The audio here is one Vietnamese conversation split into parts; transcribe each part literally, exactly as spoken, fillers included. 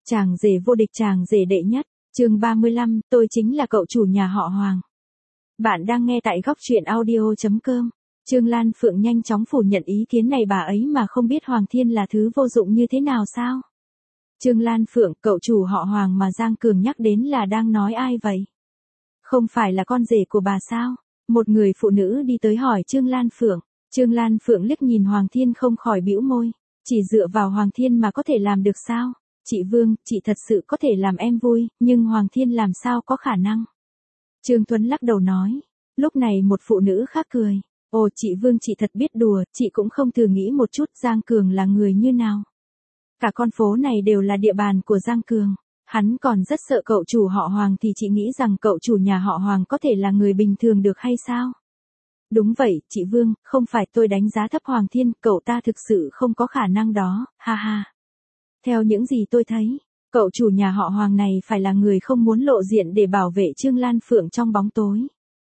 Chàng rể vô địch, chàng rể đệ nhất, chương ba mươi lăm, tôi chính là cậu chủ nhà họ Hoàng. Bạn đang nghe tại góc truyện audio chấm com. Trương Lan Phượng nhanh chóng phủ nhận ý kiến này, bà ấy mà không biết Hoàng Thiên là thứ vô dụng như thế nào sao? Trương Lan Phượng, cậu chủ họ Hoàng mà Giang Cường nhắc đến là đang nói ai vậy? Không phải là con rể của bà sao? Một người phụ nữ đi tới hỏi Trương Lan Phượng. Trương Lan Phượng liếc nhìn Hoàng Thiên không khỏi bĩu môi. Chỉ dựa vào Hoàng Thiên mà có thể làm được sao? Chị Vương, chị thật sự có thể làm em vui, nhưng Hoàng Thiên làm sao có khả năng? Trương Tuấn lắc đầu nói. Lúc này một phụ nữ khác cười. Ồ, chị Vương, chị thật biết đùa, chị cũng không thử nghĩ một chút Giang Cường là người như nào. Cả con phố này đều là địa bàn của Giang Cường. Hắn còn rất sợ cậu chủ họ Hoàng, thì chị nghĩ rằng cậu chủ nhà họ Hoàng có thể là người bình thường được hay sao? Đúng vậy, chị Vương, không phải tôi đánh giá thấp Hoàng Thiên, cậu ta thực sự không có khả năng đó, ha ha. Theo những gì tôi thấy, cậu chủ nhà họ Hoàng này phải là người không muốn lộ diện để bảo vệ Trương Lan Phượng trong bóng tối.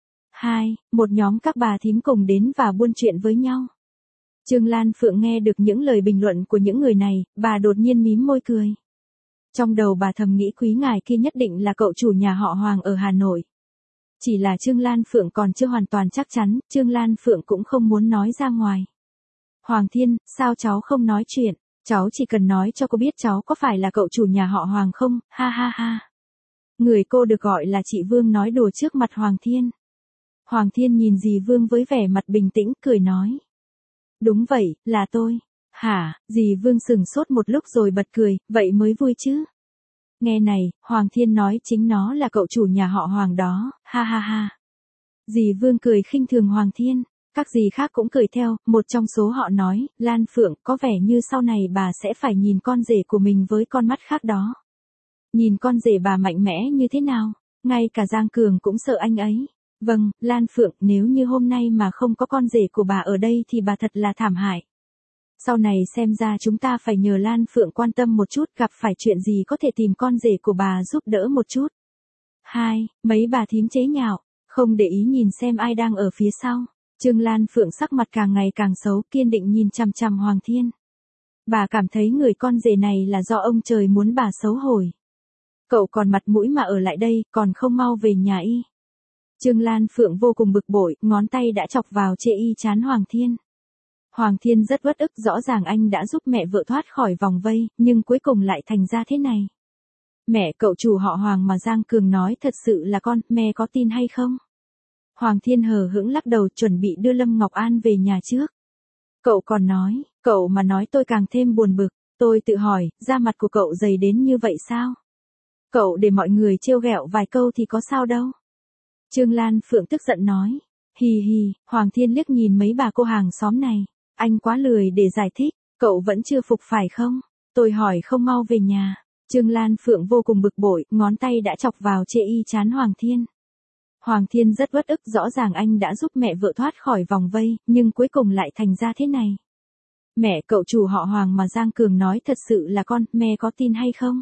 Hai, một nhóm các bà thím cùng đến và buôn chuyện với nhau. Trương Lan Phượng nghe được những lời bình luận của những người này, bà đột nhiên mím môi cười. Trong đầu bà thầm nghĩ quý ngài kia nhất định là cậu chủ nhà họ Hoàng ở Hà Nội. Chỉ là Trương Lan Phượng còn chưa hoàn toàn chắc chắn, Trương Lan Phượng cũng không muốn nói ra ngoài. Hoàng Thiên, sao cháu không nói chuyện? Cháu chỉ cần nói cho cô biết cháu có phải là cậu chủ nhà họ Hoàng không, ha ha ha. Người cô được gọi là chị Vương nói đùa trước mặt Hoàng Thiên. Hoàng Thiên nhìn dì Vương với vẻ mặt bình tĩnh, cười nói. Đúng vậy, là tôi. Hả, dì Vương sừng sốt một lúc rồi bật cười, vậy mới vui chứ. Nghe này, Hoàng Thiên nói chính nó là cậu chủ nhà họ Hoàng đó, ha ha ha. Dì Vương cười khinh thường Hoàng Thiên. Các dì khác cũng cười theo, một trong số họ nói, Lan Phượng, có vẻ như sau này bà sẽ phải nhìn con rể của mình với con mắt khác đó. Nhìn con rể bà mạnh mẽ như thế nào, ngay cả Giang Cường cũng sợ anh ấy. Vâng, Lan Phượng, nếu như hôm nay mà không có con rể của bà ở đây thì bà thật là thảm hại. Sau này xem ra chúng ta phải nhờ Lan Phượng quan tâm một chút, gặp phải chuyện gì có thể tìm con rể của bà giúp đỡ một chút. Hai, mấy bà thím chế nhạo, không để ý nhìn xem ai đang ở phía sau. Trương Lan Phượng sắc mặt càng ngày càng xấu, kiên định nhìn chằm chằm Hoàng Thiên. Bà cảm thấy người con rể này là do ông trời muốn bà xấu hổ. Cậu còn mặt mũi mà ở lại đây, còn không mau về nhà y. Trương Lan Phượng vô cùng bực bội, ngón tay đã chọc vào chê y chán Hoàng Thiên. Hoàng Thiên rất uất ức, rõ ràng anh đã giúp mẹ vợ thoát khỏi vòng vây, nhưng cuối cùng lại thành ra thế này. Mẹ cậu chủ họ Hoàng mà Giang Cường nói thật sự là con, mẹ có tin hay không? Hoàng Thiên hờ hững lắc đầu, chuẩn bị đưa Lâm Ngọc An về nhà trước. Cậu còn nói, cậu mà nói tôi càng thêm buồn bực, tôi tự hỏi, da mặt của cậu dày đến như vậy sao? Cậu để mọi người trêu ghẹo vài câu thì có sao đâu. Trương Lan Phượng tức giận nói, hì hì, Hoàng Thiên liếc nhìn mấy bà cô hàng xóm này, anh quá lười để giải thích, cậu vẫn chưa phục phải không? Tôi hỏi không mau về nhà. Trương Lan Phượng vô cùng bực bội, ngón tay đã chọc vào chê y chán Hoàng Thiên. Hoàng Thiên rất uất ức, rõ ràng anh đã giúp mẹ vợ thoát khỏi vòng vây, nhưng cuối cùng lại thành ra thế này. Mẹ cậu chủ họ Hoàng mà Giang Cường nói thật sự là con, mẹ có tin hay không?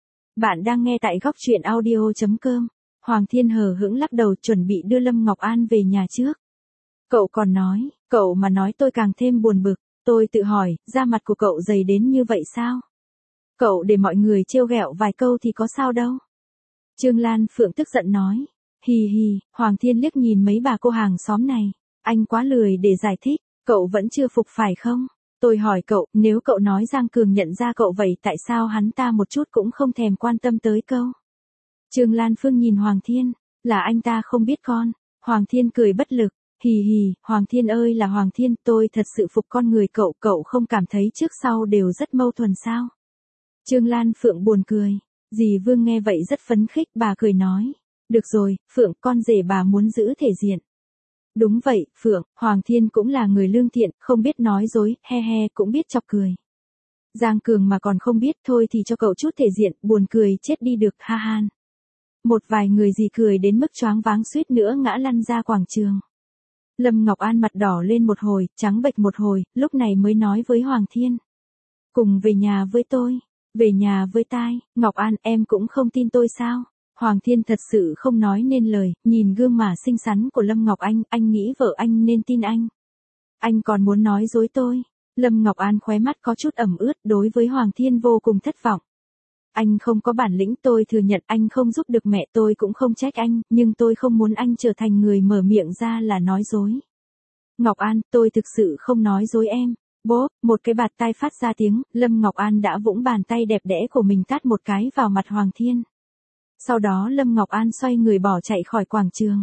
Bạn đang nghe tại góc truyện audio chấm com. Hoàng Thiên hờ hững lắc đầu, chuẩn bị đưa Lâm Ngọc An về nhà trước. Cậu còn nói, cậu mà nói tôi càng thêm buồn bực, tôi tự hỏi, da mặt của cậu dày đến như vậy sao? Cậu để mọi người trêu ghẹo vài câu thì có sao đâu. Trương Lan Phượng tức giận nói. Hì hì, Hoàng Thiên liếc nhìn mấy bà cô hàng xóm này, anh quá lười để giải thích, cậu vẫn chưa phục phải không? Tôi hỏi cậu, nếu cậu nói Giang Cường nhận ra cậu vậy tại sao hắn ta một chút cũng không thèm quan tâm tới câu? Trương Lan Phương nhìn Hoàng Thiên, là anh ta không biết con. Hoàng Thiên cười bất lực, hì hì, Hoàng Thiên ơi là Hoàng Thiên, tôi thật sự phục con người cậu, cậu không cảm thấy trước sau đều rất mâu thuẫn sao? Trương Lan Phượng buồn cười, dì Vương nghe vậy rất phấn khích, bà cười nói. Được rồi, Phượng, con rể bà muốn giữ thể diện. Đúng vậy, Phượng, Hoàng Thiên cũng là người lương thiện, không biết nói dối, he he cũng biết chọc cười. Giang Cường mà còn không biết, thôi thì cho cậu chút thể diện, buồn cười chết đi được, ha han. Một vài người dì cười đến mức choáng váng suýt nữa ngã lăn ra quảng trường. Lâm Ngọc An mặt đỏ lên một hồi, trắng bệch một hồi, lúc này mới nói với Hoàng Thiên. Cùng về nhà với tôi, về nhà với tai, Ngọc An, em cũng không tin tôi sao? Hoàng Thiên thật sự không nói nên lời, nhìn gương mặt xinh xắn của Lâm Ngọc Anh, anh nghĩ vợ anh nên tin anh. Anh còn muốn nói dối tôi. Lâm Ngọc An khóe mắt có chút ẩm ướt, đối với Hoàng Thiên vô cùng thất vọng. Anh không có bản lĩnh, tôi thừa nhận anh không giúp được mẹ, tôi cũng không trách anh, nhưng tôi không muốn anh trở thành người mở miệng ra là nói dối. Ngọc An, tôi thực sự không nói dối em. Bốp, một cái bạt tai phát ra tiếng, Lâm Ngọc An đã vũng bàn tay đẹp đẽ của mình tát một cái vào mặt Hoàng Thiên. Sau đó Lâm Ngọc An xoay người bỏ chạy khỏi quảng trường.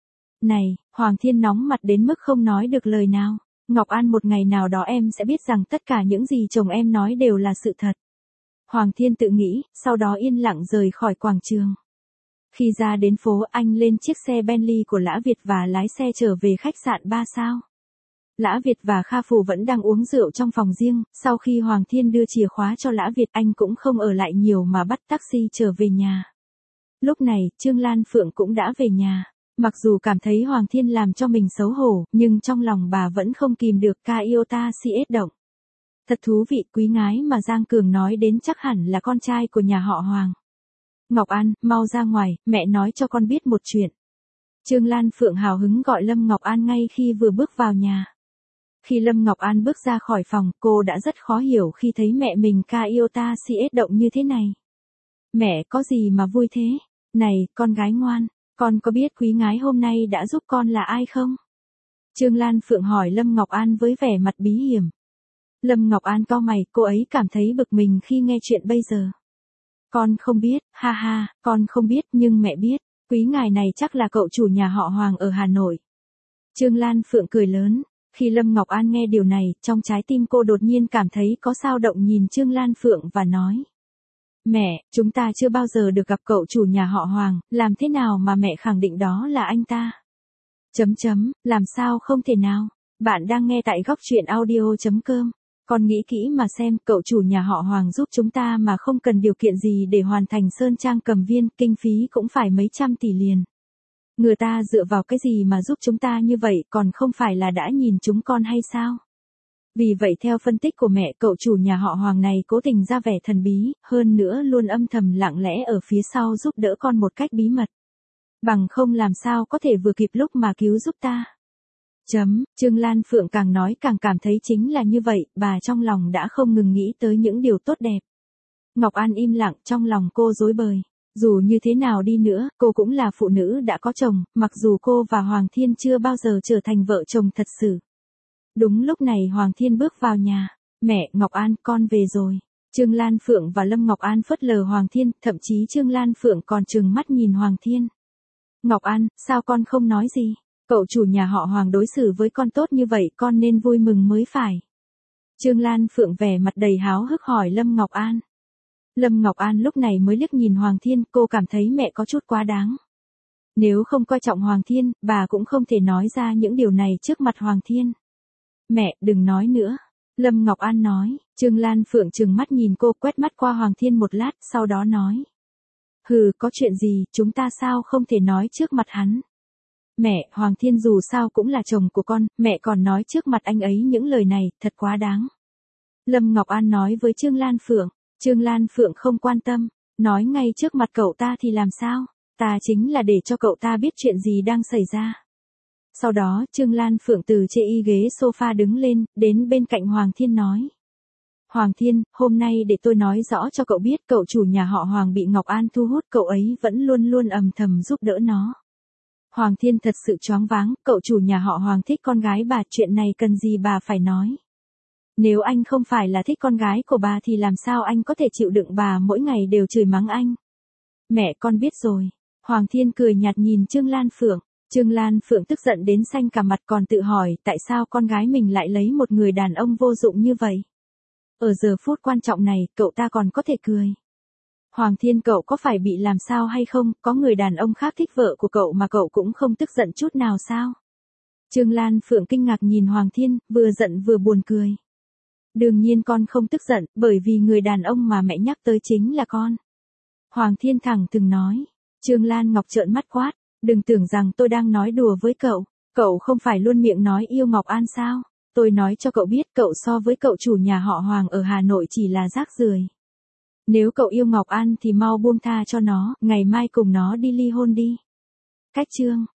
Này, Hoàng Thiên nóng mặt đến mức không nói được lời nào. Ngọc An, một ngày nào đó em sẽ biết rằng tất cả những gì chồng em nói đều là sự thật. Hoàng Thiên tự nghĩ, sau đó yên lặng rời khỏi quảng trường. Khi ra đến phố, anh lên chiếc xe Bentley của Lã Việt và lái xe trở về khách sạn ba sao. Lã Việt và Kha Phù vẫn đang uống rượu trong phòng riêng, sau khi Hoàng Thiên đưa chìa khóa cho Lã Việt, anh cũng không ở lại nhiều mà bắt taxi trở về nhà. Lúc này, Trương Lan Phượng cũng đã về nhà. Mặc dù cảm thấy Hoàng Thiên làm cho mình xấu hổ, nhưng trong lòng bà vẫn không kìm được ca iota si ết động. Thật thú vị, quý ngái mà Giang Cường nói đến chắc hẳn là con trai của nhà họ Hoàng. Ngọc An, mau ra ngoài, mẹ nói cho con biết một chuyện. Trương Lan Phượng hào hứng gọi Lâm Ngọc An ngay khi vừa bước vào nhà. Khi Lâm Ngọc An bước ra khỏi phòng, cô đã rất khó hiểu khi thấy mẹ mình ca iota si ết động như thế này. Mẹ, có gì mà vui thế? Này, con gái ngoan, con có biết quý ngái hôm nay đã giúp con là ai không? Trương Lan Phượng hỏi Lâm Ngọc An với vẻ mặt bí hiểm. Lâm Ngọc An cau mày, cô ấy cảm thấy bực mình khi nghe chuyện bây giờ. Con không biết, ha ha, con không biết nhưng mẹ biết, quý ngài này chắc là cậu chủ nhà họ Hoàng ở Hà Nội. Trương Lan Phượng cười lớn, khi Lâm Ngọc An nghe điều này, trong trái tim cô đột nhiên cảm thấy có dao động nhìn Trương Lan Phượng và nói. Mẹ, chúng ta chưa bao giờ được gặp cậu chủ nhà họ Hoàng, làm thế nào mà mẹ khẳng định đó là anh ta? Chấm chấm, làm sao không thể nào? Bạn đang nghe tại góc truyện audio chấm com. Con nghĩ kỹ mà xem, cậu chủ nhà họ Hoàng giúp chúng ta mà không cần điều kiện gì để hoàn thành Sơn Trang Cầm Viên, kinh phí cũng phải mấy trăm tỷ liền. Người ta dựa vào cái gì mà giúp chúng ta như vậy, còn không phải là đã nhìn chúng con hay sao? Vì vậy theo phân tích của mẹ, cậu chủ nhà họ Hoàng này cố tình ra vẻ thần bí, hơn nữa luôn âm thầm lặng lẽ ở phía sau giúp đỡ con một cách bí mật. Bằng không làm sao có thể vừa kịp lúc mà cứu giúp ta. Chấm, Trương Lan Phượng càng nói càng cảm thấy chính là như vậy, bà trong lòng đã không ngừng nghĩ tới những điều tốt đẹp. Ngọc An im lặng, trong lòng cô rối bời. Dù như thế nào đi nữa, cô cũng là phụ nữ đã có chồng, mặc dù cô và Hoàng Thiên chưa bao giờ trở thành vợ chồng thật sự. Đúng lúc này Hoàng Thiên bước vào nhà. Mẹ, Ngọc An, con về rồi. Trương Lan Phượng và Lâm Ngọc An phớt lờ Hoàng Thiên, thậm chí Trương Lan Phượng còn trừng mắt nhìn Hoàng Thiên. Ngọc An, sao con không nói gì? Cậu chủ nhà họ Hoàng đối xử với con tốt như vậy, con nên vui mừng mới phải. Trương Lan Phượng vẻ mặt đầy háo hức hỏi Lâm Ngọc An. Lâm Ngọc An lúc này mới liếc nhìn Hoàng Thiên, cô cảm thấy mẹ có chút quá đáng. Nếu không coi trọng Hoàng Thiên, bà cũng không thể nói ra những điều này trước mặt Hoàng Thiên. Mẹ, đừng nói nữa. Lâm Ngọc An nói. Trương Lan Phượng trừng mắt nhìn cô, quét mắt qua Hoàng Thiên một lát, sau đó nói. Hừ, có chuyện gì, chúng ta sao không thể nói trước mặt hắn? Mẹ, Hoàng Thiên dù sao cũng là chồng của con, mẹ còn nói trước mặt anh ấy những lời này, thật quá đáng. Lâm Ngọc An nói với Trương Lan Phượng. Trương Lan Phượng không quan tâm, nói ngay trước mặt cậu ta thì làm sao? Ta chính là để cho cậu ta biết chuyện gì đang xảy ra. Sau đó, Trương Lan Phượng từ trên y ghế sofa đứng lên, đến bên cạnh Hoàng Thiên nói. Hoàng Thiên, hôm nay để tôi nói rõ cho cậu biết, cậu chủ nhà họ Hoàng bị Ngọc An thu hút, cậu ấy vẫn luôn luôn âm thầm giúp đỡ nó. Hoàng Thiên thật sự choáng váng, cậu chủ nhà họ Hoàng thích con gái bà, chuyện này cần gì bà phải nói. Nếu anh không phải là thích con gái của bà thì làm sao anh có thể chịu đựng bà mỗi ngày đều chửi mắng anh. Mẹ, con biết rồi. Hoàng Thiên cười nhạt nhìn Trương Lan Phượng. Trương Lan Phượng tức giận đến xanh cả mặt, còn tự hỏi tại sao con gái mình lại lấy một người đàn ông vô dụng như vậy. Ở giờ phút quan trọng này, cậu ta còn có thể cười. Hoàng Thiên, cậu có phải bị làm sao hay không, có người đàn ông khác thích vợ của cậu mà cậu cũng không tức giận chút nào sao? Trương Lan Phượng kinh ngạc nhìn Hoàng Thiên, vừa giận vừa buồn cười. Đương nhiên con không tức giận, bởi vì người đàn ông mà mẹ nhắc tới chính là con. Hoàng Thiên thẳng thừng nói. Trương Lan Ngọc trợn mắt quát, đừng tưởng rằng tôi đang nói đùa với cậu, cậu không phải luôn miệng nói yêu Ngọc An sao? Tôi nói cho cậu biết, cậu so với cậu chủ nhà họ Hoàng ở Hà Nội chỉ là rác rưởi. Nếu cậu yêu Ngọc An thì mau buông tha cho nó, ngày mai cùng nó đi ly hôn đi. Cách chương